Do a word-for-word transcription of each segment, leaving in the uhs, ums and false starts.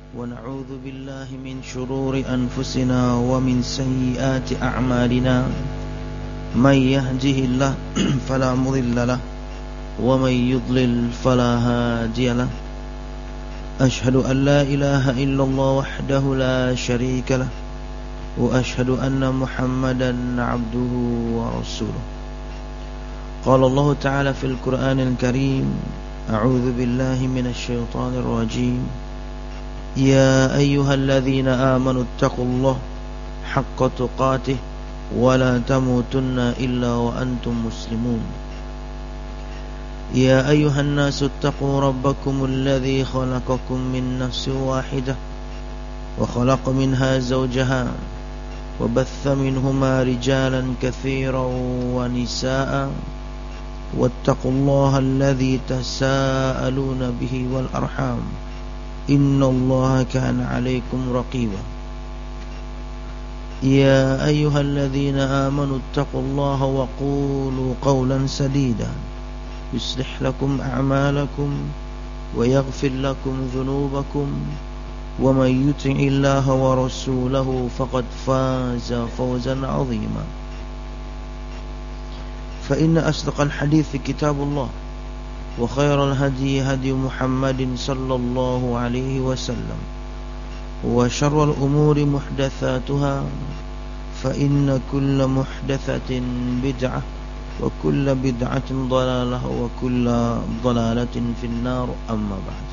ونعوذ بالله من شرور أنفسنا ومن سيئات أعمالنا من يهده الله فلا مضل له ومن يضلل فلا هادي له أشهد أن لا إله إلا الله وحده لا شريك له وأشهد أن محمدا عبده ورسوله قال الله تعالى في القرآن الكريم أعوذ بالله من الشيطان الرجيم يا أيها الذين آمنوا اتقوا الله حق تقاته ولا تموتن إلا وأنتم مسلمون يا أيها الناس اتقوا ربكم الذي خلقكم من نفس واحدة وخلق منها زوجها وبث منهما رجالا كثيرا ونساء واتقوا الله الذي تساءلون به والأرحام إن الله كان عليكم رقيبا يا أيها الذين آمنوا اتقوا الله وقولوا قولا سديدا يصلح لكم أعمالكم ويغفر لكم ذنوبكم ومن يطع الله ورسوله فقد فاز فوزا عظيما فإن أصدق الحديث كتاب الله وخير الهدي هدي محمد صلى الله عليه وسلم وشر الأمور محدثاتها فإن كل محدثة بدعة وكل بدعة ضلالة وكل ضلالة في النار أما بعد.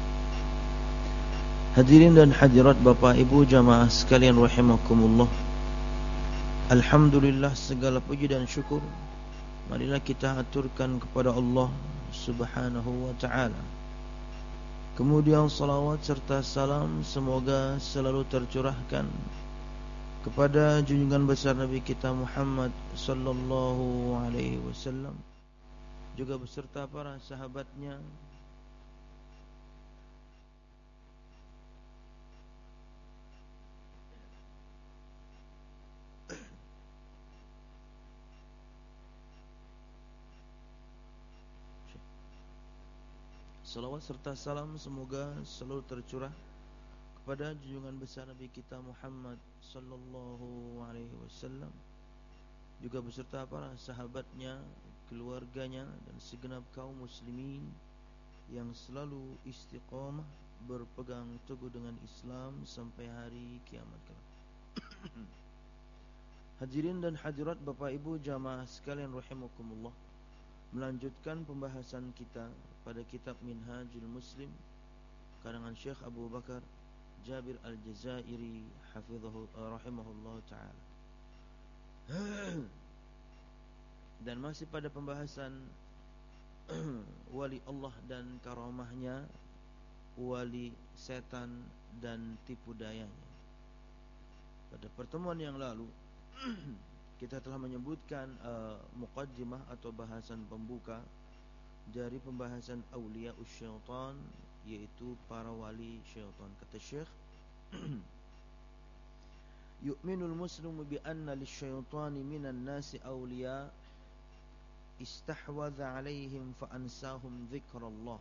Hadirin dan hadirat Bapak Ibu jamaah sekalian rahimakumullah. Alhamdulillah, segala puji dan syukur marilah kita aturkan kepada Allah Subhanahu wa ta'ala. Kemudian salawat serta salam semoga selalu tercurahkan kepada junjungan besar Nabi kita Muhammad sallallahu alaihi wasallam, juga beserta para sahabatnya, salawat serta salam semoga selalu tercurah kepada junjungan besar Nabi kita Muhammad sallallahu alaihi wasallam, juga beserta para sahabatnya, keluarganya, dan segenap kaum muslimin yang selalu istiqamah berpegang teguh dengan Islam sampai hari kiamat kelak. Hadirin dan hadirat Bapak Ibu jamaah sekalian rahimakumullah, melanjutkan pembahasan kita pada kitab Minhajul Muslim karangan Syekh Abu Bakar Jabir Al-Jazairi hafizahu rahimahullah ta'ala. Dan masih pada pembahasan wali Allah dan karamahnya, wali setan dan tipu dayanya. Pada pertemuan yang lalu kita telah menyebutkan uh, muqaddimah atau bahasan pembuka dari pembahasan awliya syaitan, yaitu para wali syaitan. Kata Syekh, yu'minul muslimu bi anna lisyaitani minan nasi awliya istahwadha alaihim fa ansahum dzikrallah.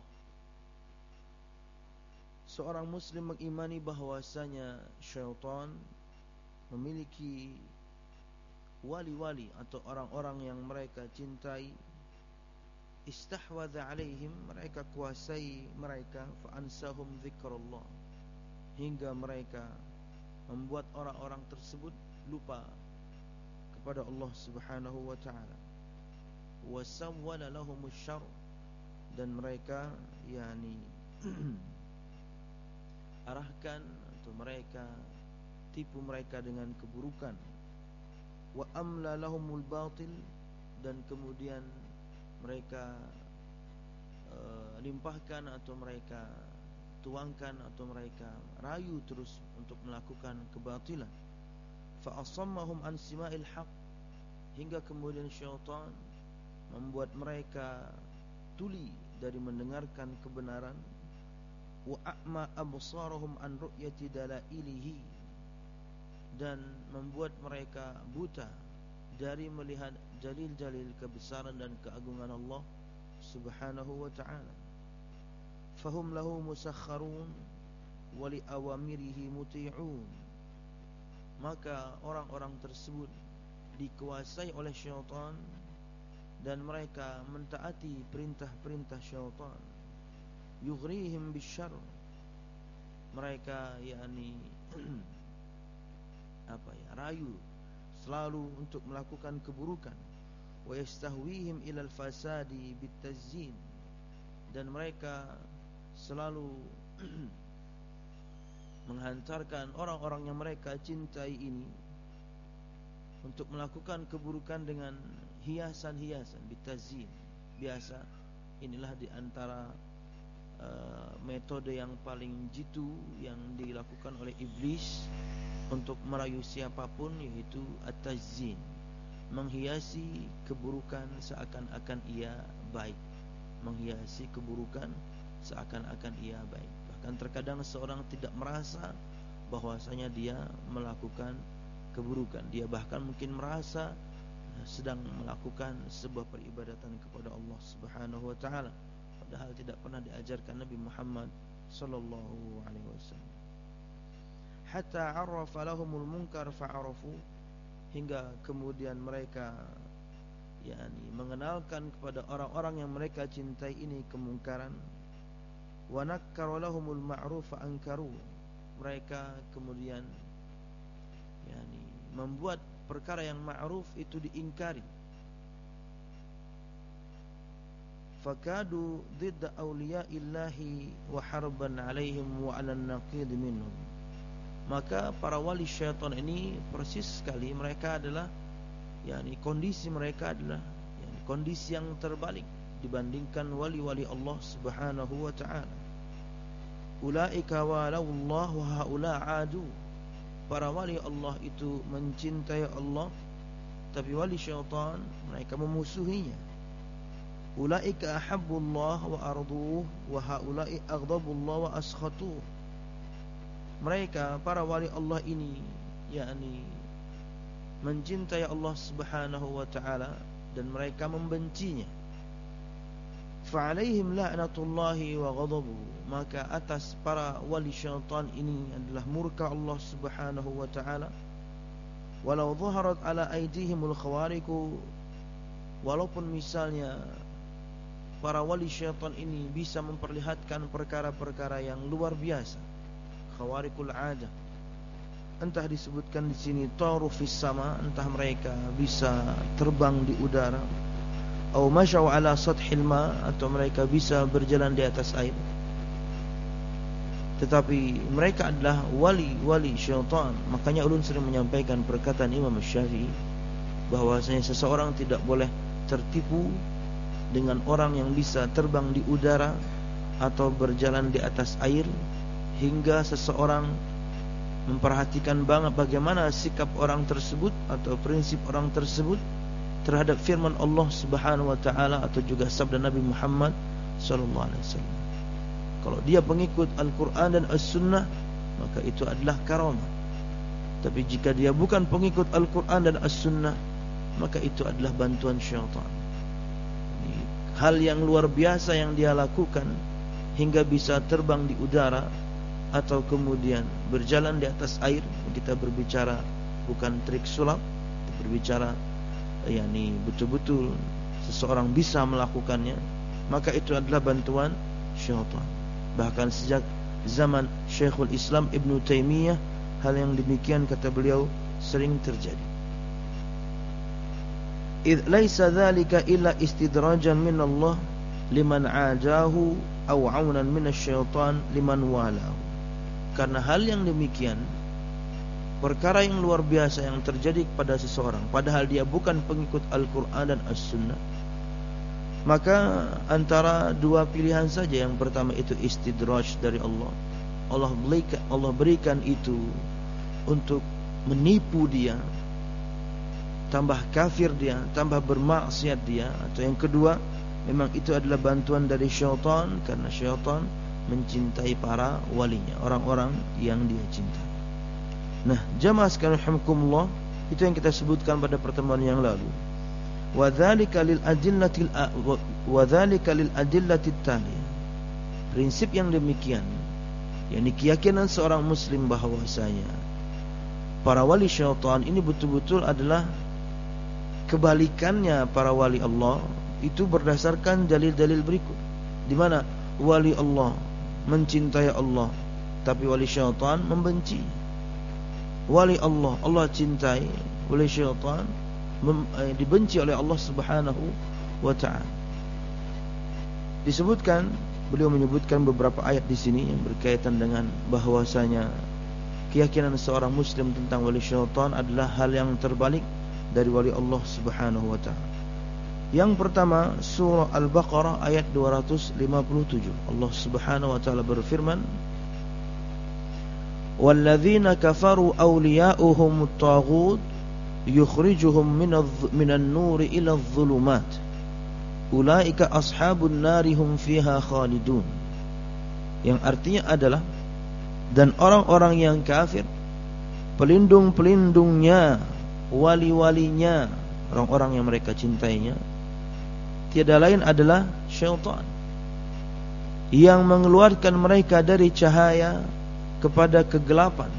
Seorang muslim mengimani bahwasanya syaitan memiliki wali-wali atau orang-orang yang mereka cintai. Istahwadha alaihim, mereka kuasai mereka, fa ansahum dzikrallah, hingga mereka membuat orang-orang tersebut lupa kepada Allah Subhanahu wa ta'ala. Wa sawwala lahumus syarr, dan mereka yakni arahkan atau mereka tipu mereka dengan keburukan. Wa amla lahumul batil, dan kemudian mereka uh, limpahkan atau mereka tuangkan atau mereka rayu terus untuk melakukan kebatilan. Fa asammahum an sima'il haq, hingga kemudian syaitan membuat mereka tuli dari mendengarkan kebenaran. Wa a'ma absarahum an ru'yati dalailihi, dan membuat mereka buta dari melihat jalil-jalil kebesaran dan keagungan Allah Subhanahu wa ta'ala. Fahum lahu musakharun wa li awamirihi muti'un. Maka orang-orang tersebut dikuasai oleh syaitan dan mereka mentaati perintah-perintah syaitan. Yughrihim bisyarr, mereka yakni apa ya, rayu selalu untuk melakukan keburukan. Wa yastahwihim ilal fasadi bitazyin, dan mereka selalu menghantarkan orang-orang yang mereka cintai ini untuk melakukan keburukan dengan hiasan-hiasan bitazyin. Biasa inilah di antara uh, metode yang paling jitu yang dilakukan oleh iblis untuk merayu siapapun, yaitu at-tazyin, menghiasi keburukan seakan-akan ia baik, menghiasi keburukan seakan-akan ia baik. Bahkan terkadang seorang tidak merasa bahwasanya dia melakukan keburukan, dia bahkan mungkin merasa sedang melakukan sebuah peribadatan kepada Allah Subhanahu wa taala, padahal tidak pernah diajarkan Nabi Muhammad sallallahu alaihi wasallam. Hatta arafa lahumul munkar fa'arafu, hingga kemudian mereka yakni mengenalkan kepada orang-orang yang mereka cintai ini kemungkaran. Wa nakkara lahumul ma'ruf fa'ankaru, mereka kemudian yakni membuat perkara yang ma'ruf itu diingkari. Fakadu didda awliyaillahi wa harban alaihim wa 'alan naqid minhum. Maka para wali syaitan ini persis sekali mereka adalah yakni kondisi mereka adalah yakni kondisi yang terbalik dibandingkan wali-wali Allah Subhanahu wa taala. Ulaika walawallah wa haula adu, para wali Allah itu mencintai Allah, tapi wali syaitan mereka memusuhinya. Ulaika ahabbullah wa arduh wa haula'i aghdabullah wa askhatuh. Mereka para wali Allah ini yakni mencintai Allah Subhanahu wa taala dan mereka membencinya. Fa'alaihim la'natullahi wa ghadabuhu, maka atas para wali syaitan ini adalah murka Allah Subhanahu wa taala. Walau dhaharat ala aydihimul khawariku, walaupun misalnya para wali syaitan ini bisa memperlihatkan perkara-perkara yang luar biasa, khawarikul adah, entah disebutkan di sini taru fis sama, entah mereka bisa terbang di udara, atau masyaw ala sathil ma, atau mereka bisa berjalan di atas air. Tetapi mereka adalah wali-wali syaitan. Makanya ulun sering menyampaikan perkataan Imam Syafi'i bahwasanya seseorang tidak boleh tertipu dengan orang yang bisa terbang di udara atau berjalan di atas air, hingga seseorang memperhatikan banget bagaimana sikap orang tersebut atau prinsip orang tersebut terhadap firman Allah Subhanahu wa taala atau juga sabda Nabi Muhammad sallallahu alaihi wasallam. Kalau dia pengikut Al-Qur'an dan As-Sunnah, maka itu adalah karamah. Tapi jika dia bukan pengikut Al-Qur'an dan As-Sunnah, maka itu adalah bantuan syaitan. Ini hal yang luar biasa yang dia lakukan hingga bisa terbang di udara atau kemudian berjalan di atas air. Kita berbicara bukan trik sulap, kita berbicara yakni betul-betul seseorang bisa melakukannya, maka itu adalah bantuan syaitan. Bahkan sejak zaman Syekhul Islam Ibn Taimiyah, hal yang demikian kata beliau sering terjadi. Idh laisa dzalika illa istidrajan min Allah liman ajahu aw aunan min asy-syaitan liman walahu. Karena hal yang demikian, perkara yang luar biasa yang terjadi kepada seseorang padahal dia bukan pengikut Al-Qur'an dan As-Sunnah, maka antara dua pilihan saja. Yang pertama itu istidraj dari Allah. Allah berikan, Allah berikan itu untuk menipu dia, tambah kafir dia, tambah bermaksiat dia. Atau yang kedua, memang itu adalah bantuan dari syaitan, karena syaitan mencintai para walinya, orang-orang yang dia cintai. Nah, jamaah sekalian rahimakumullah, itu yang kita sebutkan pada pertemuan yang lalu. Wa dzalika lil adillatil wa dzalika lil adillatit taliyah. Prinsip yang demikian yakni keyakinan seorang muslim bahwasanya para wali syaitan ini betul-betul adalah kebalikannya para wali Allah, itu berdasarkan dalil-dalil berikut, di mana wali Allah mencintai Allah, tapi wali syaitan membenci. Wali Allah Allah cintai, wali syaitan mem, eh, dibenci oleh Allah Subhanahu wa taala. Disebutkan, beliau menyebutkan beberapa ayat di sini yang berkaitan dengan bahwasanya keyakinan seorang muslim tentang wali syaitan adalah hal yang terbalik dari wali Allah Subhanahu wa taala. Yang pertama, surah Al-Baqarah ayat dua ratus lima puluh tujuh. Allah Subhanahu wa taala berfirman, "Walladzina kafaru awliya'uhum at-taghut yukhrijuhum minan nuri ila adh-dhulumat. Ulaika ashabun nari hum fiha khalidun." Yang artinya adalah, dan orang-orang yang kafir, pelindung-pelindungnya, wali-walinya, orang-orang yang mereka cintainya, tiada lain adalah syaitan yang mengeluarkan mereka dari cahaya kepada kegelapan.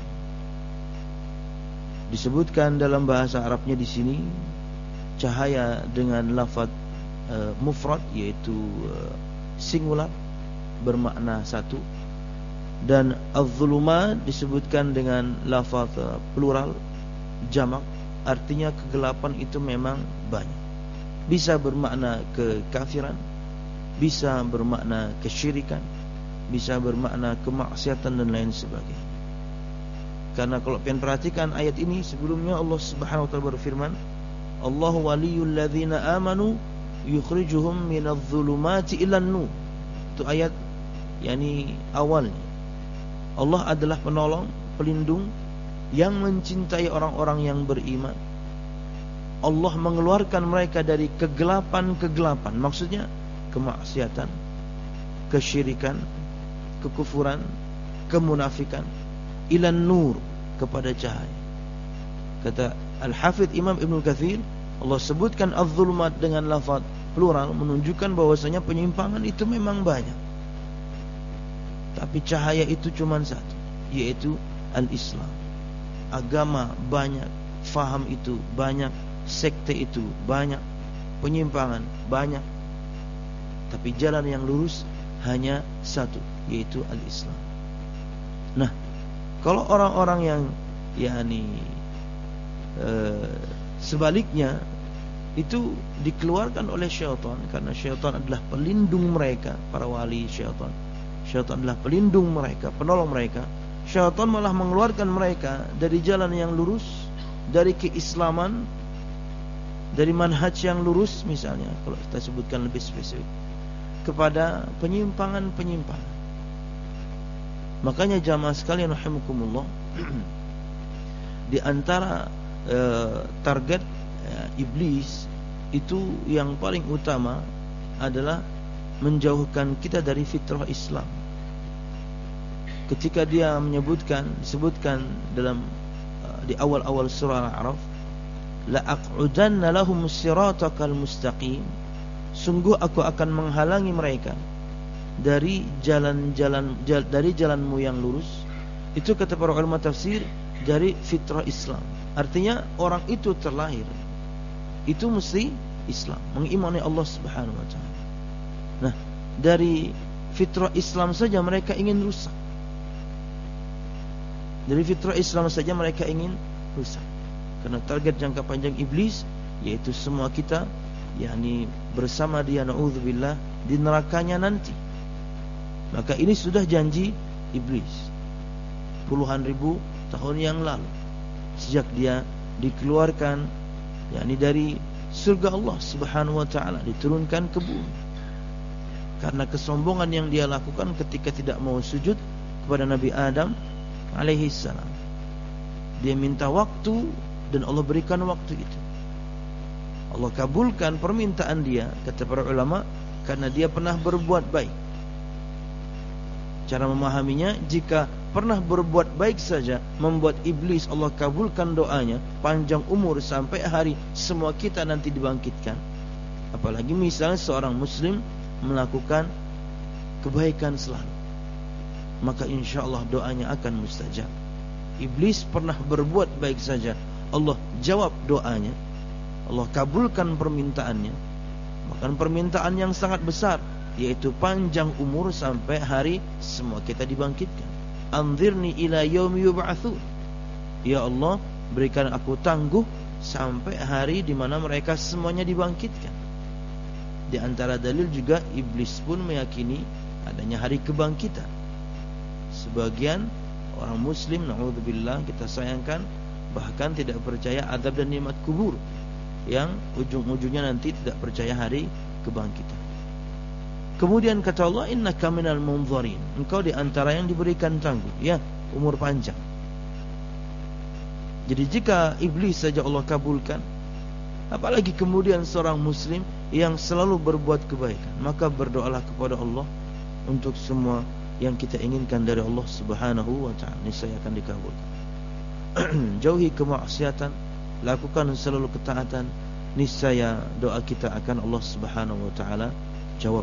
Disebutkan dalam bahasa Arabnya di sini cahaya dengan lafaz uh, mufrad, yaitu uh, singular, bermakna satu, dan az-zulumat disebutkan dengan lafaz uh, plural, jamak, artinya kegelapan itu memang banyak. Bisa bermakna kekafiran, bisa bermakna kesyirikan, bisa bermakna kemaksiatan dan lain sebagainya. Karena kalau pengen perhatikan ayat ini, sebelumnya Allah Subhanahu wa taala berfirman, Allahu waliyul ladzina amanu yukhrijuhum minadh-dhulumati ilan nur. Itu ayat yakni awalnya. Allah adalah penolong, pelindung yang mencintai orang-orang yang beriman. Allah mengeluarkan mereka dari kegelapan-kegelapan, maksudnya kemaksiatan, kesyirikan, kekufuran, kemunafikan, ilan nur, kepada cahaya. Kata Al-Hafidh Imam Ibn Katsir, Allah sebutkan az-zulumat dengan lafaz plural menunjukkan bahwasanya penyimpangan itu memang banyak, tapi cahaya itu cuma satu, yaitu al-Islam. Agama banyak, faham itu banyak, sekte itu banyak, penyimpangan banyak, tapi jalan yang lurus hanya satu, yaitu al-Islam. Nah, kalau orang-orang yang yakni e, sebaliknya itu dikeluarkan oleh syaitan, karena syaitan adalah pelindung mereka, para wali syaitan. Syaitan adalah pelindung mereka, penolong mereka. Syaitan malah mengeluarkan mereka dari jalan yang lurus, dari keislaman, dari manhaj yang lurus misalnya, kalau kita sebutkan lebih spesifik, kepada penyimpangan-penyimpangan. Makanya jamaah sekalian rahimakumullah, di antara uh, target uh, iblis itu yang paling utama adalah menjauhkan kita dari fitrah Islam. Ketika dia menyebutkan, disebutkan dalam uh, di awal-awal surah Al-A'raf, la aq'udanna lahum siratakal mustaqim, sungguh aku akan menghalangi mereka dari jalan-jalan jal, dari jalanmu yang lurus. Itu kata para ulama tafsir, dari fitrah Islam. Artinya orang itu terlahir itu mesti Islam, mengimani Allah Subhanahu wa taala. Nah, dari fitrah Islam saja mereka ingin rusak. Dari fitrah Islam saja mereka ingin rusak. Karena target jangka panjang iblis yaitu semua kita, yakni bersama dia, na'udzubillah, di nerakanya nanti. Maka ini sudah janji iblis puluhan ribu tahun yang lalu, sejak dia dikeluarkan yakni dari surga Allah Subhanahu wa taala, diturunkan ke bumi. Karena kesombongan yang dia lakukan ketika tidak mau sujud kepada Nabi Adam alaihi salam. Dia minta waktu dan Allah berikan waktu itu. Allah kabulkan permintaan dia, kata para ulama, karena dia pernah berbuat baik. Cara memahaminya, jika pernah berbuat baik saja membuat iblis Allah kabulkan doanya, panjang umur sampai hari semua kita nanti dibangkitkan. Apalagi misalnya seorang muslim melakukan kebaikan selalu. maka insya Allah doanya akan mustajab. Iblis pernah berbuat baik saja, Allah jawab doanya, Allah kabulkan permintaannya. Bahkan permintaan yang sangat besar, yaitu panjang umur sampai hari semua kita dibangkitkan. Anzirni ila yaumi yub'atsun. Ya Allah, berikan aku tangguh sampai hari di mana mereka semuanya dibangkitkan. Di antara dalil juga iblis pun meyakini adanya hari kebangkitan. Sebagian orang muslim, na'udzubillah, kita sayangkan, bahkan tidak percaya azab dan nikmat kubur, yang ujung-ujungnya nanti tidak percaya hari kebangkitan. Kemudian kata Allah, innaka minal munzarin, engkau di antara yang diberikan tangguh, ya, umur panjang. Jadi jika iblis saja Allah kabulkan, apalagi kemudian seorang muslim yang selalu berbuat kebaikan, maka berdoalah kepada Allah untuk semua yang kita inginkan dari Allah Subhanahu wa ta'ala, niscaya akan dikabulkan. Jauhi kemaksiatan, lakukan selalu ketaatan, niscaya doa kita akan Allah Subhanahu wa ta'ala jawab.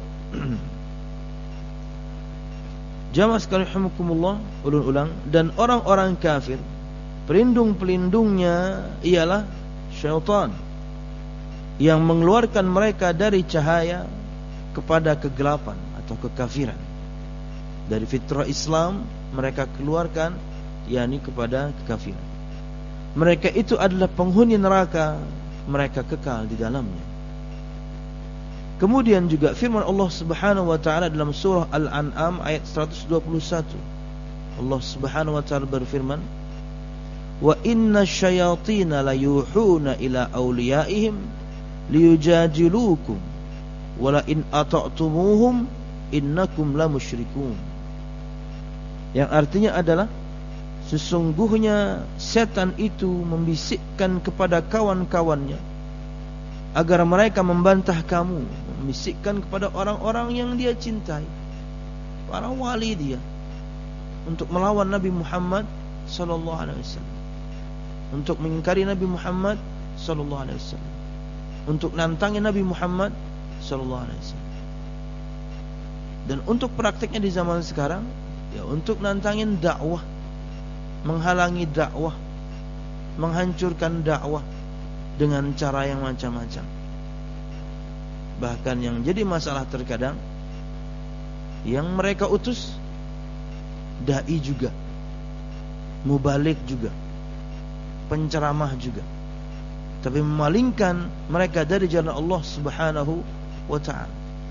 Jamaah sekalian rahimakumullah, ulun-ulang, dan orang-orang kafir, pelindung-pelindungnya ialah syaitan yang mengeluarkan mereka dari cahaya kepada kegelapan atau kekafiran. Dari fitrah Islam mereka keluarkan, yakni kepada kekafiran. Mereka itu adalah penghuni neraka, mereka kekal di dalamnya. Kemudian juga firman Allah Subhanahu wa ta'ala dalam surah Al-An'am ayat seratus dua puluh satu. Allah Subhanahu wa ta'ala berfirman, wa inna syayatina layuhuna ila awliyaihim liyujadilukum wala in ata'tumuhum innakum la musyrikun. Yang artinya adalah, sesungguhnya setan itu membisikkan kepada kawan-kawannya agar mereka membantah kamu, membisikkan kepada orang-orang yang dia cintai, para wali dia, untuk melawan Nabi Muhammad sallallahu alaihi wasallam, untuk mengingkari Nabi Muhammad sallallahu alaihi wasallam, untuk nantangin Nabi Muhammad sallallahu alaihi wasallam. Dan untuk praktiknya di zaman sekarang, ya, untuk nantangin dakwah, menghalangi dakwah, menghancurkan dakwah dengan cara yang macam-macam. Bahkan yang jadi masalah terkadang, yang mereka utus dai juga, mubalik juga, penceramah juga, tapi memalingkan mereka dari jalan Allah Subhanahu wa ta'ala.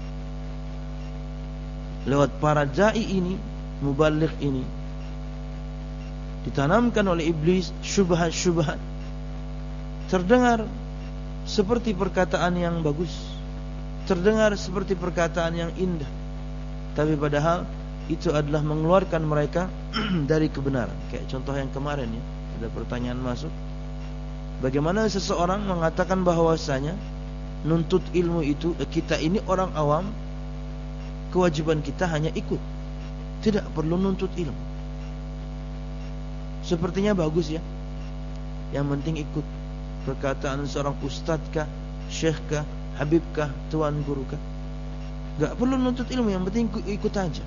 Lewat para dai ini, mubalik ini, ditanamkan oleh iblis syubhat-syubhat, terdengar seperti perkataan yang bagus, terdengar seperti perkataan yang indah, tapi padahal itu adalah mengeluarkan mereka dari kebenaran. Kayak contoh yang kemarin, ya, ada pertanyaan masuk, bagaimana seseorang mengatakan bahwasanya nuntut ilmu itu, kita ini orang awam, kewajiban kita hanya ikut, tidak perlu nuntut ilmu. Sepertinya bagus, ya, yang penting ikut perkataan seorang ustadzkah, syekhkah, habibkah, tuan gurukah, gak perlu nuntut ilmu, yang penting ikut, ikut aja.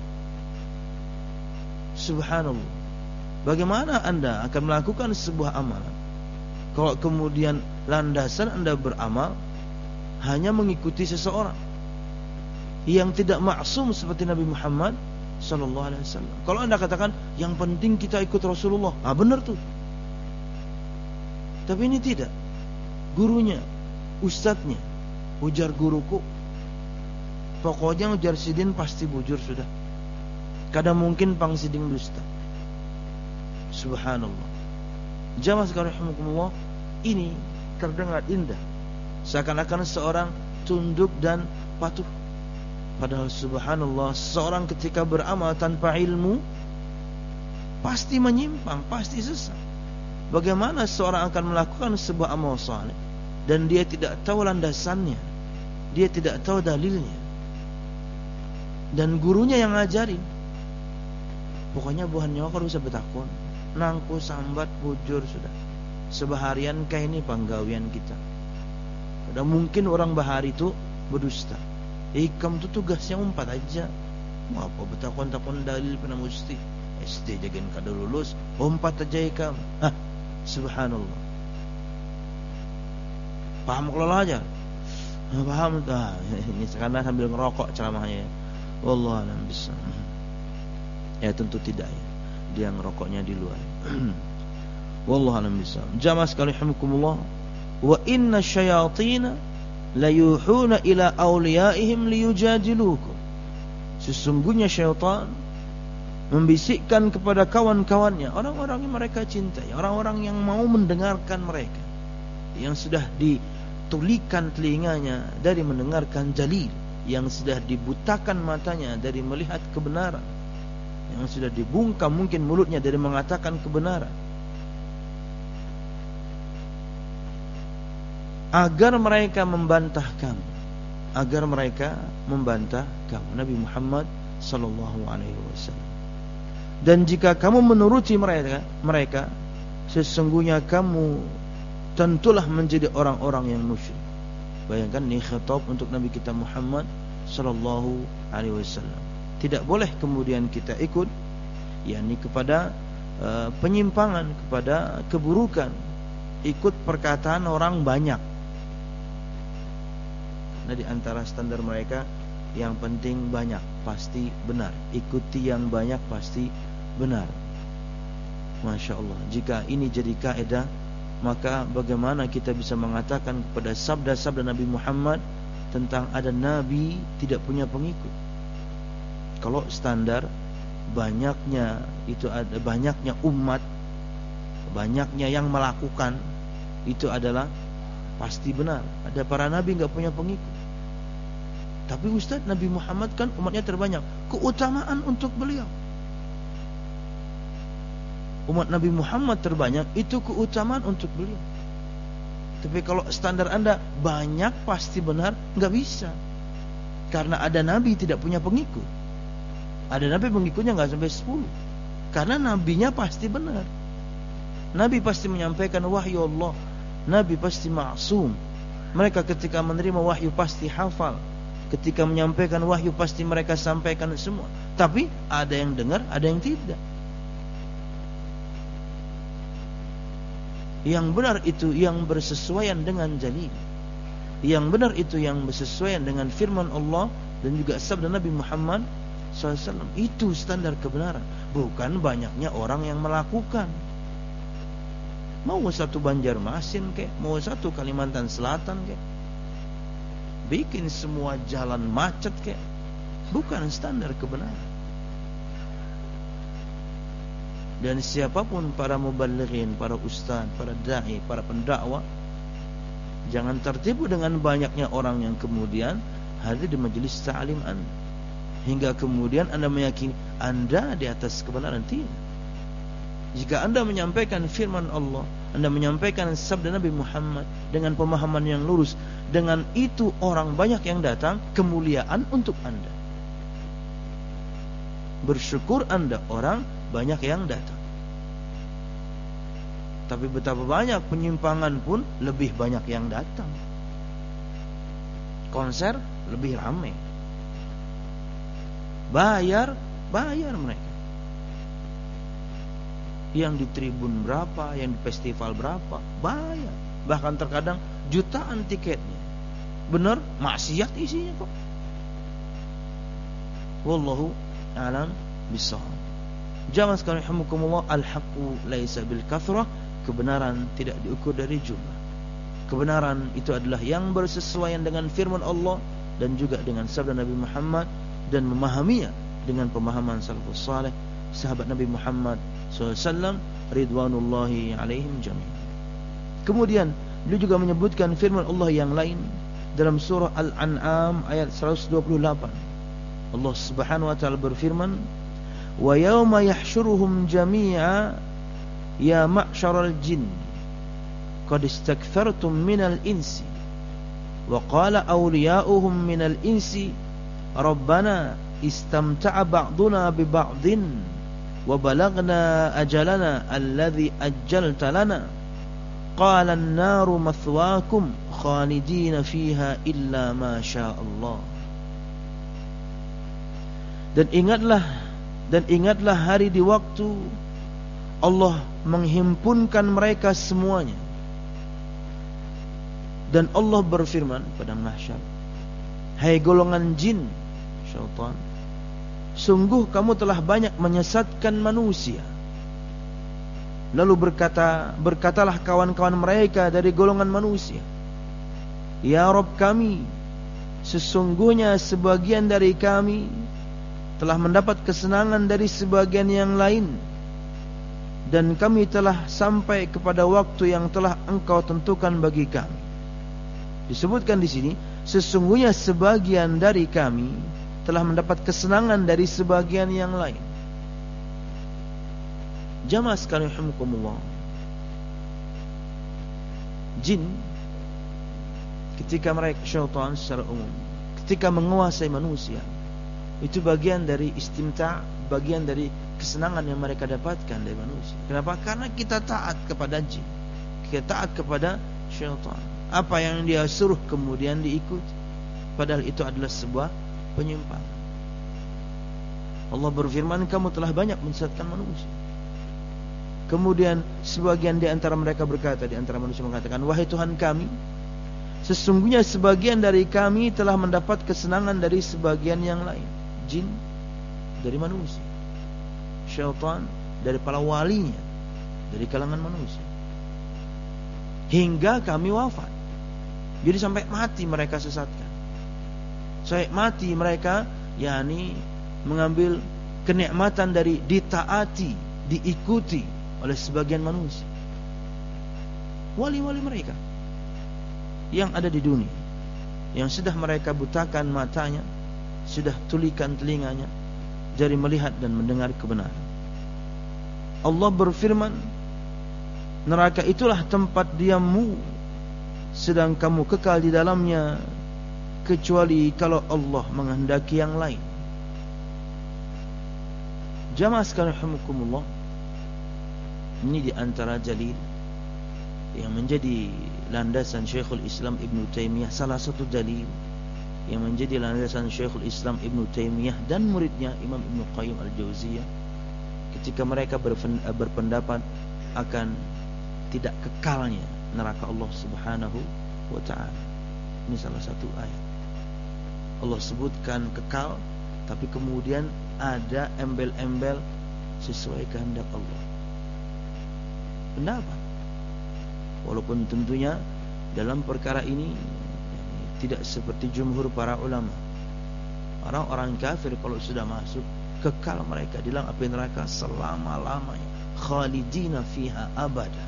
Subhanallah, bagaimana anda akan melakukan sebuah amalan kalau kemudian landasan anda beramal hanya mengikuti seseorang yang tidak maksum seperti Nabi Muhammad sallallahu alaihi wasallam? Kalau anda katakan yang penting kita ikut Rasulullah, ah benar tuh. Tapi ini tidak. Gurunya, ustadznya, ujar guruku, pokoknya ujar sidin pasti bujur sudah. Kadang mungkin pang sidin dusta. Subhanallah. Jamaah sekalian rahimakumullah, ini terdengar indah, seakan-akan seorang tunduk dan patuh. Padahal subhanallah, seorang ketika beramal tanpa ilmu pasti menyimpang, pasti sesat. Bagaimana seorang akan melakukan sebuah amal saleh dan dia tidak tahu landasannya, dia tidak tahu dalilnya, dan gurunya yang ngajarin, pokoknya buhan nyawa kalau bisa betakon, nangku sambat bujur sudah. Sebaharian kayak ini panggawian kita. Ada mungkin orang bahari itu berdusta. Hikam itu tugasnya umpat aja, Apa betakon-takon dalil pernah mesti S D jagain kada lulus, empat aja ikam. Hah, subhanallah. Paham kalau aja. Paham dah. Ini sekarang sambil ngerokok ceramahnya. Wallahu a'lam bishawab. Ya tentu tidak ya. Dia ngerokoknya di luar. Wallahu a'lam bishawab. Jamaah sekalian rahimakumullah. Wa inna syayatin la yuhuna ila awliyaihim liyujadilukum. Sesungguhnya syaitan membisikkan kepada kawan-kawannya, orang-orang yang mereka cintai, orang-orang yang mau mendengarkan mereka, yang sudah ditulikan telinganya dari mendengarkan jalil, yang sudah dibutakan matanya dari melihat kebenaran, yang sudah dibungkam mungkin mulutnya dari mengatakan kebenaran, agar mereka membantah kamu, agar mereka membantah kamu, Nabi Muhammad sallallahu alaihi wasallam. Dan jika kamu menuruti mereka, mereka sesungguhnya kamu tentulah menjadi orang-orang yang musyrik. Bayangkan ini khitab untuk Nabi kita Muhammad sallallahu alaihi wasallam. Tidak boleh kemudian kita ikut yakni kepada uh, penyimpangan, kepada keburukan, ikut perkataan orang banyak. Nah, di antara standar mereka yang penting banyak pasti benar, ikuti yang banyak pasti benar. Masya Allah. Jika ini jadi kaidah, maka bagaimana kita bisa mengatakan kepada sabda-sabda Nabi Muhammad tentang ada Nabi tidak punya pengikut? Kalau standar banyaknya itu ada banyaknya umat, banyaknya yang melakukan, itu adalah pasti benar. Ada para Nabi nggak punya pengikut. Tapi Ustaz, Nabi Muhammad kan umatnya terbanyak. Keutamaan untuk beliau, umat Nabi Muhammad terbanyak, itu keutamaan untuk beliau. Tapi kalau standar Anda banyak pasti benar, nggak bisa. Karena ada Nabi tidak punya pengikut. Ada Nabi pengikutnya nggak sampai sepuluh. Karena Nabinya pasti benar. Nabi pasti menyampaikan wahyu Allah. Nabi pasti maksum. Mereka ketika menerima wahyu pasti hafal. Ketika menyampaikan wahyu pasti mereka sampaikan semua. Tapi ada yang dengar, ada yang tidak. Yang benar itu yang bersesuaian dengan jalil. Yang benar itu yang bersesuaian dengan firman Allah dan juga sabda Nabi Muhammad shallallahu alaihi wasallam. Itu standar kebenaran. Bukan banyaknya orang yang melakukan. Mau satu Banjarmasin kek, mau satu Kalimantan Selatan kek, bikin semua jalan macet kek, bukan standar kebenaran. Dan siapapun para mubalighin, para ustaz, para da'i, para pendakwah, jangan tertipu dengan banyaknya orang yang kemudian hadir di majelis ta'lim Anda, hingga kemudian Anda meyakini Anda di atas kebenaran. Tidak. Jika Anda menyampaikan firman Allah, Anda menyampaikan sabda Nabi Muhammad dengan pemahaman yang lurus, dengan itu orang banyak yang datang, kemuliaan untuk Anda. Bersyukur Anda, orang banyak yang datang. Tapi betapa banyak penyimpangan pun lebih banyak yang datang. Konser lebih ramai. Bayar, bayar mereka. Yang di tribun berapa, yang di festival berapa, bayar. Bahkan terkadang jutaan tiketnya. Benar, maksiat isinya kok. Wallahu a'lam bishawab. Jamaah sekalian rahimakumullah, al-haqqu laisa bil kathrah. Kebenaran tidak diukur dari jumlah. Kebenaran itu adalah yang bersesuaian dengan firman Allah dan juga dengan sabda Nabi Muhammad, dan memahaminya dengan pemahaman salafus saleh, sahabat Nabi Muhammad shallallahu alaihi wasallam ridwanullahi alaihim jami'an. Kemudian beliau juga menyebutkan firman Allah yang lain dalam surah Al-An'am ayat seratus dua puluh delapan. Allah Subhanahu wa taala berfirman, "Wa yauma yahsyuruhum jami'a ya ma'syaral jin qad istakfartum minal insi wa qala awliya'uhum minal insi rabbana istamta'a ba'duna bi ba'din wa balagna ajalana alladhi ajjalta lana qala an-naru mathwaakum khalidina fiha illa ma syaa Allah." Dan ingatlah dan ingatlah hari di waktu Allah menghimpunkan mereka semuanya. Dan Allah berfirman pada mahsyar, hai golongan jin, syaitan, sungguh kamu telah banyak menyesatkan manusia. Lalu berkata, berkatalah kawan-kawan mereka dari golongan manusia, ya Rabb kami, sesungguhnya sebagian dari kami telah mendapat kesenangan dari sebagian yang lain, dan kami telah sampai kepada waktu yang telah Engkau tentukan bagi kami. Disebutkan di sini, sesungguhnya sebagian dari kami telah mendapat kesenangan dari sebagian yang lain. Jamaah sekalian rahimakumullah, jin ketika mereka, syaitan secara umum, ketika menguasai manusia, itu bagian dari istimta', bagian dari kesenangan yang mereka dapatkan dari manusia. Kenapa? Karena kita taat kepada jin, kita taat kepada syaitan. Apa yang dia suruh kemudian diikuti, padahal itu adalah sebuah penyimpangan. Allah berfirman, kamu telah banyak menyesatkan manusia. Kemudian sebagian di antara mereka berkata, di antara manusia mengatakan, wahai Tuhan kami, sesungguhnya sebagian dari kami telah mendapat kesenangan dari sebagian yang lain. Jin dari manusia, syaitan dari para walinya, dari kalangan manusia, hingga kami wafat. Jadi sampai mati mereka sesatkan, sampai mati mereka, yakni mengambil kenikmatan dari ditaati, diikuti oleh sebagian manusia. Wali-wali mereka yang ada di dunia, yang sudah mereka butakan matanya, sudah tulikan telinganya dari melihat dan mendengar kebenaran. Allah berfirman, neraka itulah tempat diammu, sedang kamu kekal di dalamnya, kecuali kalau Allah menghendaki yang lain. Jamaah sekalian rahimakumullah, ini di antara dalil yang menjadi landasan Syekhul Islam Ibn Taimiyah, salah satu dalil yang menjadi landasan Syekhul Islam Ibn Taimiyah dan muridnya Imam Ibn Qayyim Al-Jauziyah ketika mereka berpendapat akan tidak kekalnya neraka Allah Subhanahu wa ta'ala. Ini salah satu ayat Allah sebutkan kekal, tapi kemudian ada embel-embel sesuai kehendak Allah. Pendapat, walaupun tentunya dalam perkara ini tidak seperti jumhur para ulama. Orang-orang kafir kalau sudah masuk, kekal mereka di dalam api neraka selama-lamanya, khalidina fiha abada.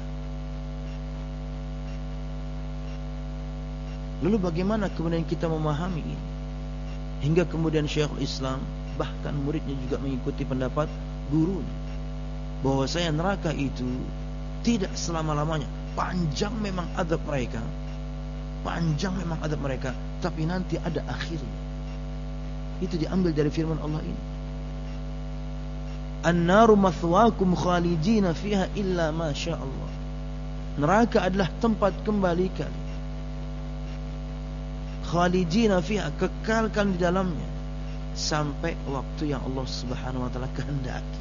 Lalu bagaimana kemudian kita memahami ini? Hingga kemudian Syekhul Islam, bahkan muridnya juga mengikuti pendapat guru, bahwasanya neraka itu tidak selama-lamanya. Panjang memang azab mereka, panjang memang azab mereka, tapi nanti ada akhirnya. Itu diambil dari firman Allah ini, an-naru mathwaakum khalidina fiha illa ma syaa Allah. Neraka adalah tempat kembali kalian, khalidina fiha, kekalkan di dalamnya sampai waktu yang Allah Subhanahu wa taala kehendaki.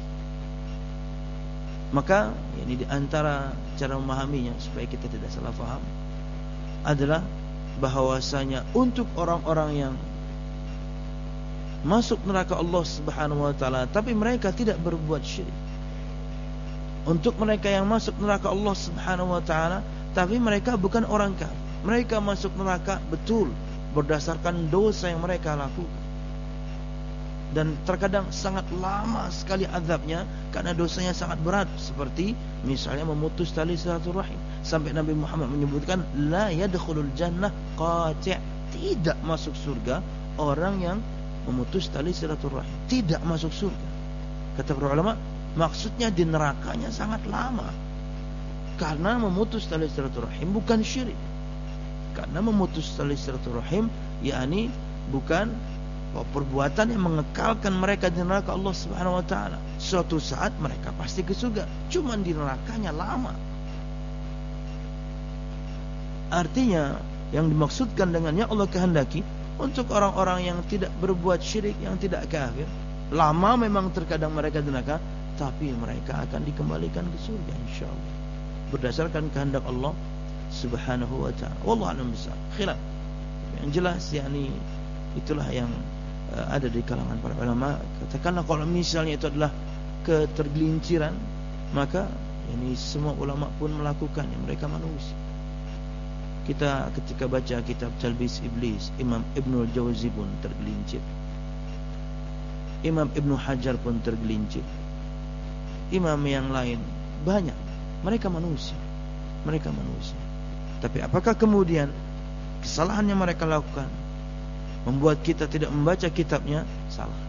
Maka ini di antara cara memahaminya supaya kita tidak salah faham adalah bahwasanya untuk orang-orang yang masuk neraka Allah Subhanahu wa taala tapi mereka tidak berbuat syirik, untuk mereka yang masuk neraka Allah Subhanahu wa taala tapi mereka bukan orang kafir, mereka masuk neraka betul berdasarkan dosa yang mereka lakukan, dan terkadang sangat lama sekali azabnya karena dosanya sangat berat, seperti misalnya memutus tali silaturahim, sampai Nabi Muhammad menyebutkan la yadkhulul jannah qati', tidak masuk surga orang yang memutus tali silaturahim, tidak masuk surga. Kata para ulama, maksudnya di nerakanya sangat lama, karena memutus tali silaturahim bukan syirik. Karena memutus tali silaturahim yakni bukan perbuatan yang mengekalkan mereka di neraka Allah Subhanahu wa taala. Suatu saat mereka pasti ke surga, cuman di nerakanya lama. Artinya yang dimaksudkan dengan yang Allah kehendaki untuk orang-orang yang tidak berbuat syirik, yang tidak kafir, Lama memang terkadang mereka di neraka, tapi mereka akan dikembalikan ke surga insyaallah berdasarkan kehendak Allah Subhanahu wa taala. Wallahu a'lam bishawab. Khilaf. Yang jelas yakni itulah yang uh, ada di kalangan para ulama. Katakanlah kalau misalnya itu adalah ketergelinciran, maka ini semua ulama pun melakukannya, mereka manusia. Kita ketika baca kitab Talbis Iblis, Imam Ibnul Jauzi pun tergelincir. Imam Ibnu Hajar pun tergelincir. Imam yang lain banyak, mereka manusia. Mereka manusia. Tapi apakah kemudian kesalahan yang mereka lakukan membuat kita tidak membaca kitabnya? Salah.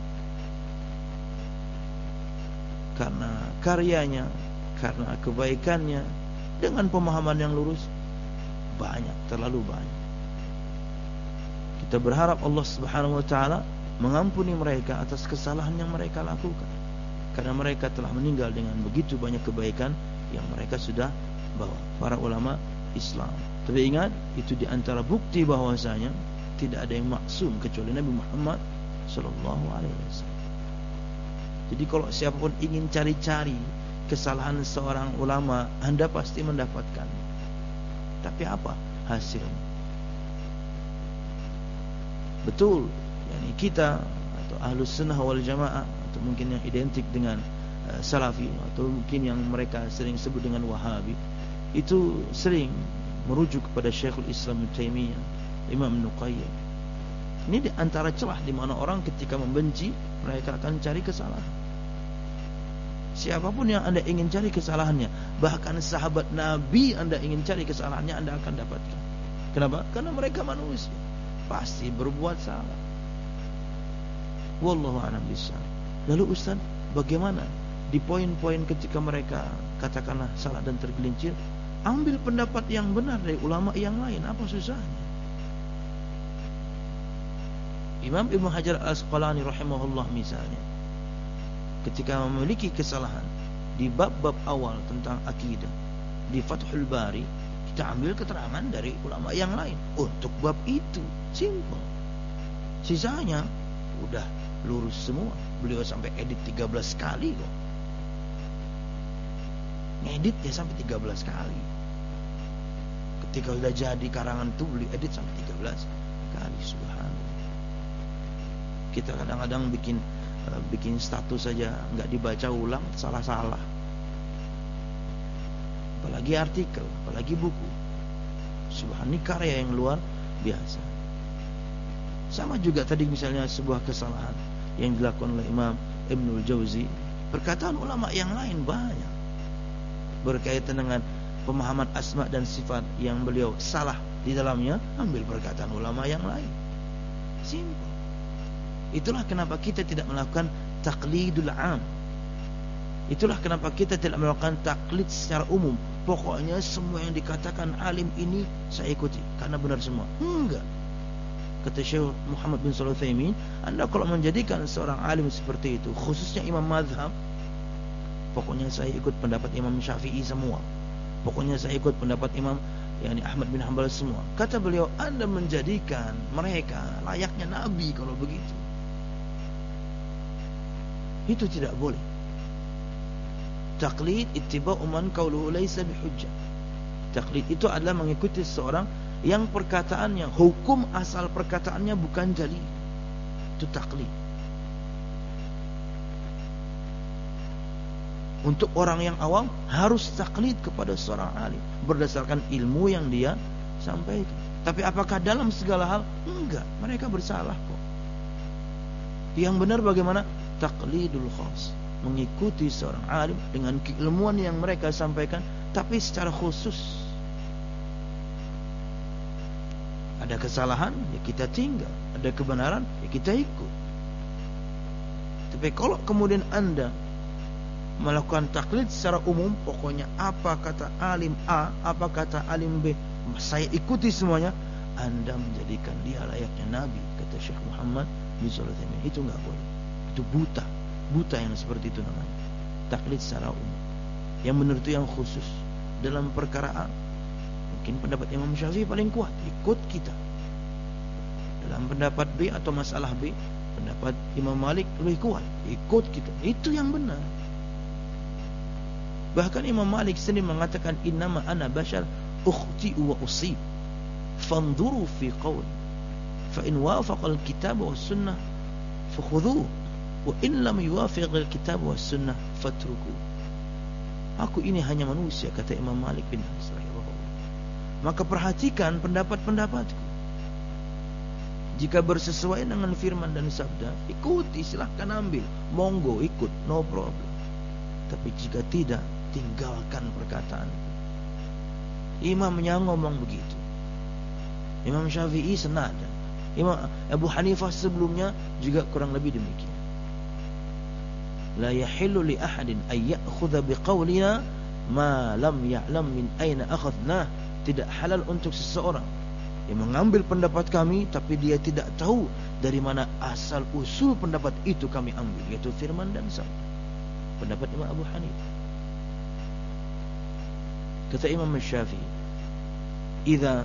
Karena karyanya, karena kebaikannya, dengan pemahaman yang lurus, banyak, terlalu banyak. Kita berharap Allah Subhanahu wa taala mengampuni mereka atas kesalahan yang mereka lakukan, karena mereka telah meninggal dengan begitu banyak kebaikan yang mereka sudah bawa, para ulama Islam. Tapi ingat, itu di antara bukti bahwasanya tidak ada yang maksum kecuali Nabi Muhammad sallallahu alaihi wasallam. Jadi kalau siapapun ingin cari-cari kesalahan seorang ulama, Anda pasti mendapatkan. Tapi apa hasilnya? Betul, yakni kita atau Ahlus Sunnah wal Jamaah, atau mungkin yang identik dengan uh, Salafi, atau mungkin yang mereka sering sebut dengan Wahabi, itu sering merujuk kepada Syekhul Islam Ibnu Taimiyah, Imam Ibnu Qayyim. Ini di antara celah di mana orang ketika membenci, mereka akan cari kesalahan. Siapapun yang Anda ingin cari kesalahannya, bahkan sahabat Nabi Anda ingin cari kesalahannya, Anda akan dapatkan. Kenapa? Karena mereka manusia, pasti berbuat salah. Wallahu a'lam bishawab. Lalu Ustaz, bagaimana di poin-poin ketika mereka katakanlah salah dan tergelincir? Ambil pendapat yang benar dari ulama yang lain, apa susahnya? Imam Ibnu Hajar Al-Asqalani rahimahullah misalnya, ketika memiliki kesalahan di bab-bab awal tentang akidah di Fathul Bari, kita ambil keterangan dari ulama yang lain untuk bab itu, simple. Sisanya udah lurus semua. Beliau sampai edit tiga belas kali kok. Ngedit ya sampai tiga belas kali. Ketika sudah jadi karangan itu beliau edit sampai tiga belas kali. Subhanallah. Kita kadang-kadang bikin uh, bikin status saja nggak dibaca ulang, salah-salah. Apalagi artikel, apalagi buku. Subhanallah, ini karya yang luar biasa. Sama juga tadi misalnya sebuah kesalahan yang dilakukan oleh Imam Ibnul Jauzi. Perkataan ulama yang lain banyak berkaitan dengan pemahaman asma dan sifat yang beliau salah di dalamnya, ambil perkataan ulama yang lain. Simple. Itulah kenapa kita tidak melakukan taqlidul am. Itulah kenapa kita tidak melakukan taklid secara umum. Pokoknya semua yang dikatakan alim ini saya ikuti karena benar semua. Enggak. Kata Syekh Muhammad bin Shalih Al-Utsaimin, Anda kalau menjadikan seorang alim seperti itu, khususnya imam mazhab, pokoknya saya ikut pendapat Imam Syafi'i semua. Pokoknya saya ikut pendapat Imam yakni Ahmad bin Hanbal semua. Kata beliau, Anda menjadikan mereka layaknya nabi kalau begitu. Itu tidak boleh. Taqlid ittiba'u man qawluhu laysa bihujjah. Taqlid itu adalah mengikuti seorang yang perkataannya, hukum asal perkataannya bukan jali. Itu taqlid. Untuk orang yang awam harus taklid kepada seorang alim berdasarkan ilmu yang dia sampaikan. Tapi apakah dalam segala hal? Enggak, mereka bersalah kok. Yang benar bagaimana? Taklidul khas, mengikuti seorang alim dengan keilmuan yang mereka sampaikan, tapi secara khusus. Ada kesalahan, ya kita tinggal. Ada kebenaran, ya kita ikut. Tapi kalau kemudian Anda melakukan taklid secara umum, pokoknya apa kata alim A, apa kata alim B, saya ikuti semuanya, Anda menjadikan dia layaknya Nabi, kata Syekh Muhammad bin Shalih Al-Utsaimin. Itu enggak boleh. Itu buta. Buta yang seperti itu namanya. Taklid secara umum. Yang benar itu yang khusus. Dalam perkara A, mungkin pendapat Imam Syafi'i paling kuat, ikut kita. Dalam pendapat B atau masalah B, pendapat Imam Malik lebih kuat, ikut kita, itu yang benar. Bahkan Imam Malik sendiri mengatakan, innama ana bashar ukhti'u wa usib fanzuru fi qawli fa in wafaqa al-kitab wa sunnah fakhudhuhu wa in lam yuwafiq al-kitab wa sunnah fatruku. Aku ini hanya manusia, kata Imam Malik bin Anas rahimahullah. Maka perhatikan pendapat-pendapatku. Jika bersesuaian dengan firman dan sabda, ikuti, silahkan ambil, monggo ikut, no problem. Tapi jika tidak, tinggalkan perkataan. Imamnya ngomong begitu. Imam Syafi'i senada. Imam Abu Hanifah sebelumnya juga kurang lebih demikian. La yahillu li ahadin ay ya'khudha biqaulina ma lam ya'lam min aina akhadnah. Tidak halal untuk seseorang yang mengambil pendapat kami tapi dia tidak tahu dari mana asal usul pendapat itu kami ambil, yaitu firman dan sabda. Pendapat Imam Abu Hanifah. Kata Imam Syafi'i, idza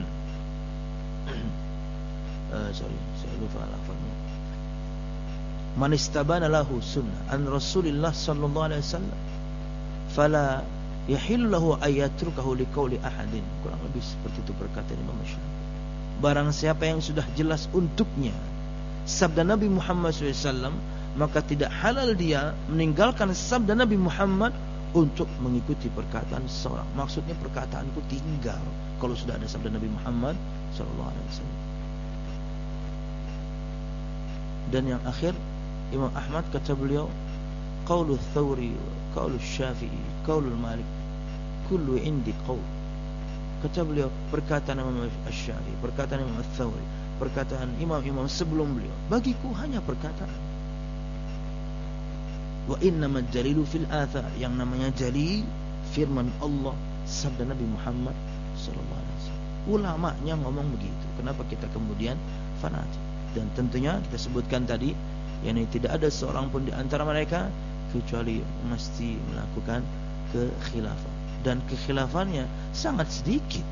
uh, sorry, saya lupa lafaznya. Man istabana lahu sunnah an Rasulillah sallallahu alaihi wasallam fala yahillu lahu ayatrukahu liqauli ahadin. Kurang lebih seperti itu perkataan Imam Syafi'i. Barang siapa yang sudah jelas untuknya sabda Nabi Muhammad shallallahu alaihi wasallam, maka tidak halal dia meninggalkan sabda Nabi Muhammad untuk mengikuti perkataan seseorang. Maksudnya perkataanku tinggal kalau sudah ada sabda Nabi Muhammad shallallahu alaihi wasallam. Dan yang akhir, Imam Ahmad kata beliau, qaulu Thawri, qaulu Syafi'i, qaulu Malik, kullu indi qaul. Kata beliau, perkataan Imam Syafi'i, perkataan Imam Thawri, perkataan imam-imam sebelum beliau, bagiku hanya perkataan. Wa innamal jalilu fil athar, yang namanya jalil firman Allah, sabda Nabi Muhammad sallallahu alaihi wasallam. Ulamanya ngomong begitu. Kenapa kita kemudian fanatik? Dan tentunya kita sebutkan tadi, yakni tidak ada seorang pun di antara mereka kecuali mesti melakukan kekhilafan, dan kekhilafannya sangat sedikit.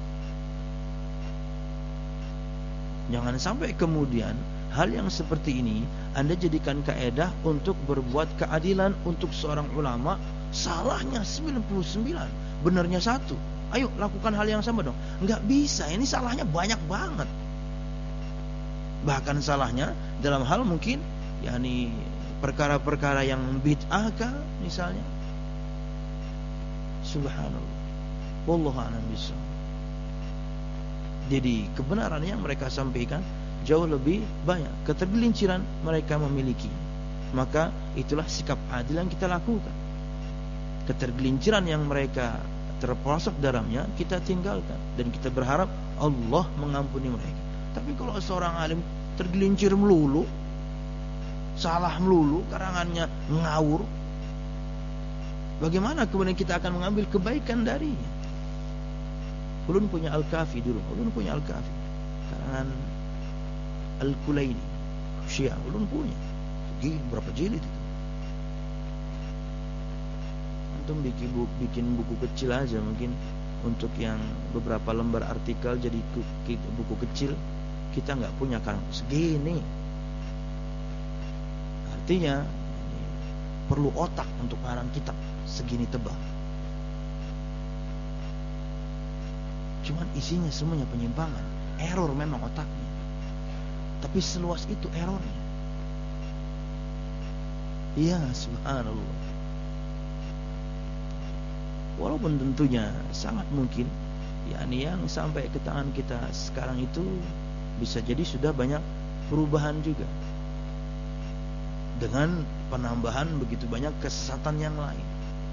Jangan sampai kemudian hal yang seperti ini Anda jadikan kaedah untuk berbuat keadilan untuk seorang ulama. Salahnya sembilan puluh sembilan, benarnya satu. Ayo lakukan hal yang sama dong. Enggak bisa, ini salahnya banyak banget. Bahkan salahnya dalam hal mungkin yakni perkara-perkara yang bid'ah kah misalnya. Subhanallah. Wallahu a'lam bishawab. Jadi kebenaran yang mereka sampaikan jauh lebih banyak, ketergelinciran mereka memiliki. Maka itulah sikap adil yang kita lakukan. Ketergelinciran yang mereka terperosok dalamnya kita tinggalkan, dan kita berharap Allah mengampuni mereka. Tapi kalau seorang alim tergelincir melulu, salah melulu, karangannya ngawur, bagaimana kemudian kita akan mengambil kebaikan darinya? Ulun punya Al-Kafi dulu, ulun punya Al-Kafi karangan Al-Kulaini Syiah, ulun punya. Gini, berapa jilid itu? Antum bikin buku, bikin buku kecil aja mungkin untuk yang beberapa lembar artikel jadi buku kecil. Kita nggak punya karang segini. Artinya perlu otak untuk karang kitab segini tebal. Cuman isinya semuanya penyimpangan, error memang otaknya. Tapi seluas itu errornya. Ya subhanallah. Walaupun tentunya sangat mungkin yakni yang sampai ke tangan kita sekarang itu bisa jadi sudah banyak perubahan juga, dengan penambahan begitu banyak kesesatan yang lain.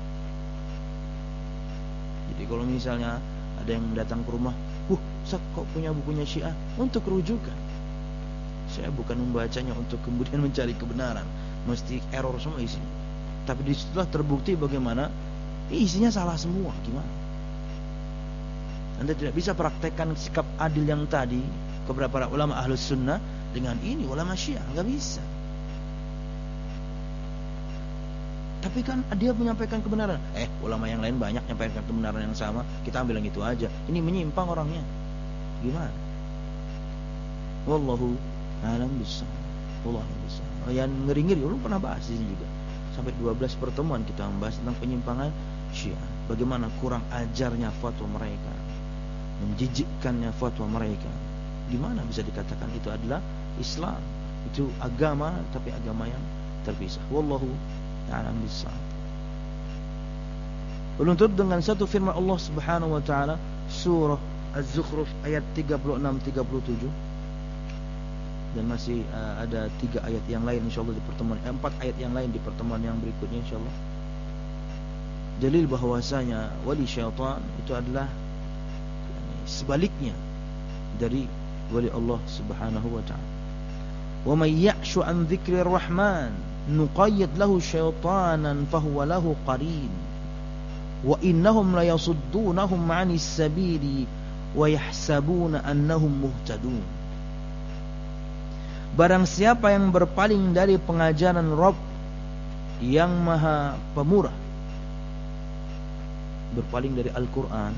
Jadi kalau misalnya ada yang datang ke rumah, "Uh, Ustaz kok punya bukunya Syiah?" Untuk rujukan. Saya bukan membacanya untuk kemudian mencari kebenaran, mesti error semua isinya. Tapi disitulah terbukti bagaimana isinya salah semua. Gimana? Anda tidak bisa praktekkan sikap adil yang tadi kepada para ulama ahlus sunnah dengan ini ulama Syiah, nggak bisa. Tapi kan dia menyampaikan kebenaran. Eh, ulama yang lain banyak menyampaikan kebenaran yang sama, kita ambil yang itu aja. Ini menyimpang orangnya. Gimana? Wallahu a'lam bishawab. Allah bisa. Yang ngeri-ngeri, lu pernah bahas di sini juga. Sampai dua belas pertemuan kita membahas tentang penyimpangan Syiah. Bagaimana kurang ajarnya fatwa mereka, menjijikkannya fatwa mereka. Gimana bisa dikatakan itu adalah Islam? Itu agama, tapi agama yang terpisah. Wallahu a'lam bishawab. Menuntut dengan satu firman Allah Subhanahu wa taala, surah Az-Zukhruf ayat tiga puluh enam tiga puluh tujuh. Dan masih uh, ada tiga ayat yang lain insyaallah di pertemuan eh, empat ayat yang lain di pertemuan yang berikutnya insyaallah. Dalil bahwasanya wali syaitan itu adalah yani, sebaliknya dari wali Allah Subhanahu wa taala. Wa may ya'shu an dzikrir rahman nuqayyid lahu syaitanan fahuwa lahu qarin wa innahum la yasuddunahum 'anis sabili wa yahsabuna annahum muhtadun. Barang siapa yang berpaling dari pengajaran Rabb yang Maha Pemurah, berpaling dari Al-Quran,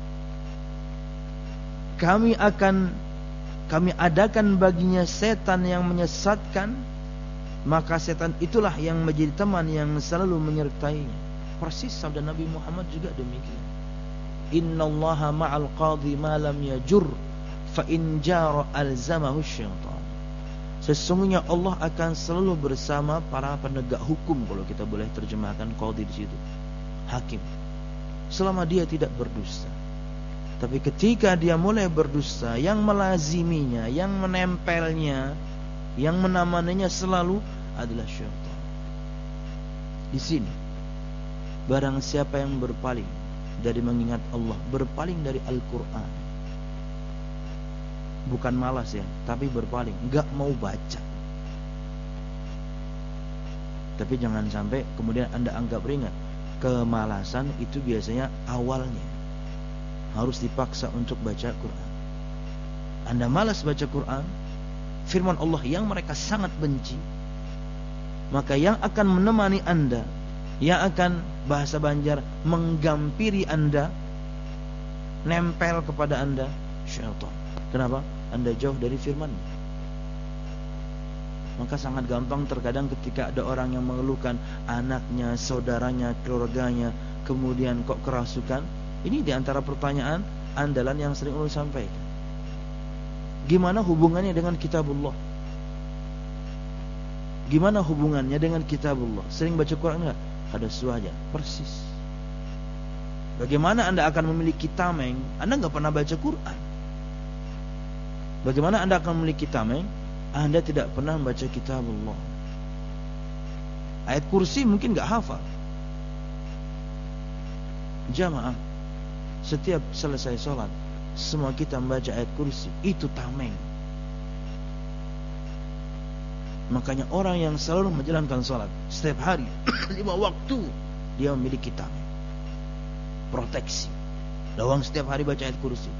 kami akan kami adakan baginya setan yang menyesatkan, maka setan itulah yang menjadi teman yang selalu menyertainya. Persis sabda Nabi Muhammad juga demikian. Innallaha ma'al qadhi ma lam yajur fa in jara alzamahu syaitan. Sesungguhnya Allah akan selalu bersama para penegak hukum, kalau kita boleh terjemahkan qadhi di situ, hakim, selama dia tidak berdusta. Tapi ketika dia mulai berdusta, yang melaziminya, yang menempelnya, yang menemaninya selalu adalah syaitan. Di sini, barang siapa yang berpaling dari mengingat Allah, berpaling dari Al-Quran, bukan malas ya, tapi berpaling, enggak mau baca. Tapi jangan sampai kemudian Anda anggap ringan. Kemalasan itu biasanya awalnya harus dipaksa untuk baca Quran. Anda malas baca Quran, firman Allah yang mereka sangat benci, maka yang akan menemani Anda, yang akan bahasa Banjar menggampiri Anda, nempel kepada Anda, syaitan. Kenapa? Anda jauh dari firman. Maka sangat gampang terkadang ketika ada orang yang mengeluhkan anaknya, saudaranya, keluarganya, kemudian kok kerasukan. Ini diantara pertanyaan andalan yang sering ulun sampaikan. Gimana hubungannya dengan kitabullah? Gimana hubungannya dengan kitabullah? Sering baca Quran enggak? Ada suaja, persis. Bagaimana Anda akan memiliki tameng? Anda enggak pernah baca Quran. Bagaimana Anda akan memiliki tameng? Anda tidak pernah membaca kitabullah. Ayat kursi mungkin enggak hafal. Jamaah, setiap selesai sholat, semua kita membaca ayat kursi. Itu tameng. Makanya orang yang selalu menjalankan sholat setiap hari, lima waktu, dia memiliki tameng, proteksi. Lawang setiap hari baca ayat kursi.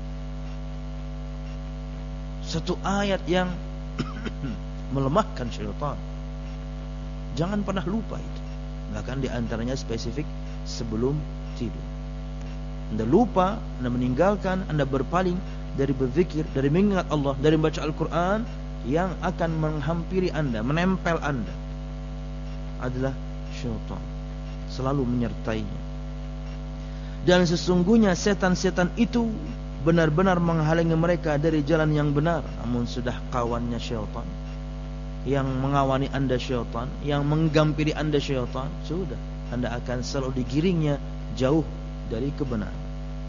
Satu ayat yang melemahkan syaitan. Jangan pernah lupa itu. Bahkan diantaranya spesifik sebelum tidur. Anda lupa, Anda meninggalkan, Anda berpaling dari berzikir, dari mengingat Allah, dari membaca Al-Quran, yang akan menghampiri Anda, menempel Anda adalah syaitan, selalu menyertainya. Dan sesungguhnya setan-setan itu benar-benar menghalangi mereka dari jalan yang benar. Namun sudah kawannya syaitan, yang mengawani Anda syaitan, yang menggampiri Anda syaitan, sudah Anda akan selalu digiringnya jauh dari kebenaran.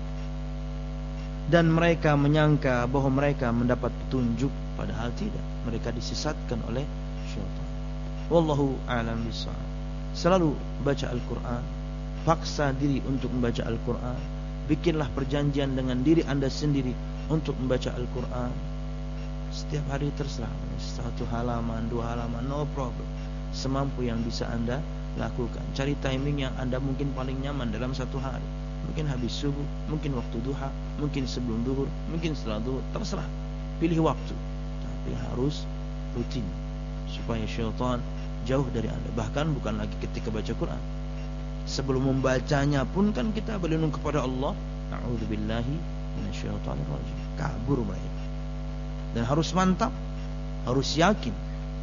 Dan mereka menyangka bahwa mereka mendapat petunjuk, padahal tidak. Mereka disesatkan oleh syaitan. Wallahu a'lam bishawab. Selalu baca Al-Quran, paksa diri untuk membaca Al-Quran. Bikinlah perjanjian dengan diri Anda sendiri untuk membaca Al-Quran. Setiap hari terserah, satu halaman, dua halaman, no problem. Semampu yang bisa Anda lakukan. Cari timing yang Anda mungkin paling nyaman dalam satu hari. Mungkin habis subuh, mungkin waktu duha, mungkin sebelum duhur, mungkin setelah duhur, terserah. Pilih waktu, tapi harus rutin supaya syaitan jauh dari Anda. Bahkan bukan lagi ketika baca Quran, sebelum membacanya pun kan kita berlindung kepada Allah. A'udzubillahi minasyaitonir rajim. Kabur mereka. Dan harus mantap, harus yakin,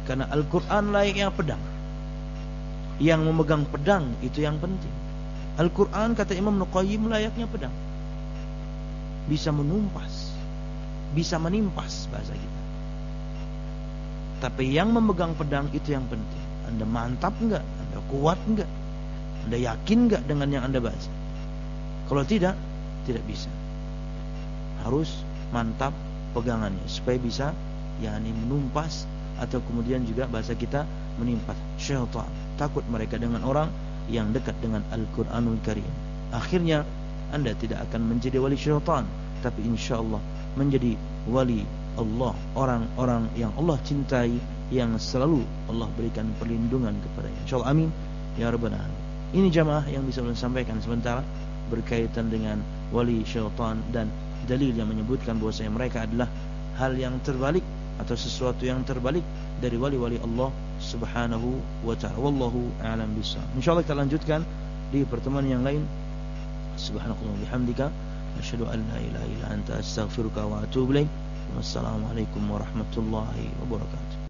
Karena Al-Quran layaknya pedang. Yang memegang pedang itu yang penting. Al-Quran kata Imam Nuqayyim layaknya pedang, bisa menumpas, bisa menimpas bahasa kita. Tapi yang memegang pedang itu yang penting. Anda mantap enggak? Anda kuat enggak? Anda yakin enggak dengan yang Anda baca? Kalau tidak, tidak bisa. Harus mantap pegangannya supaya bisa yakni menumpas, atau kemudian juga bahasa kita menimpas syaitan. Takut mereka dengan orang yang dekat dengan Al-Quranul Karim. Akhirnya Anda tidak akan menjadi wali syaitan, tapi insyaAllah menjadi wali Allah, orang-orang yang Allah cintai, yang selalu Allah berikan perlindungan kepadanya. InsyaAllah amin ya rabbal alamin. Ini jamaah yang bisa saya sampaikan sementara berkaitan dengan wali syaitan, dan dalil yang menyebutkan bahwasanya mereka adalah hal yang terbalik atau sesuatu yang terbalik dari wali-wali Allah Subhanahu wa ta'ala. Wallahu a'lam bishawab. Insyaallah kita lanjutkan di pertemuan yang lain. Subhanakallahumma bihamdika asyhadu an la ilaha illa anta astaghfiruka wa atubu ilaik. Wassalamualaikum warahmatullahi wabarakatuh.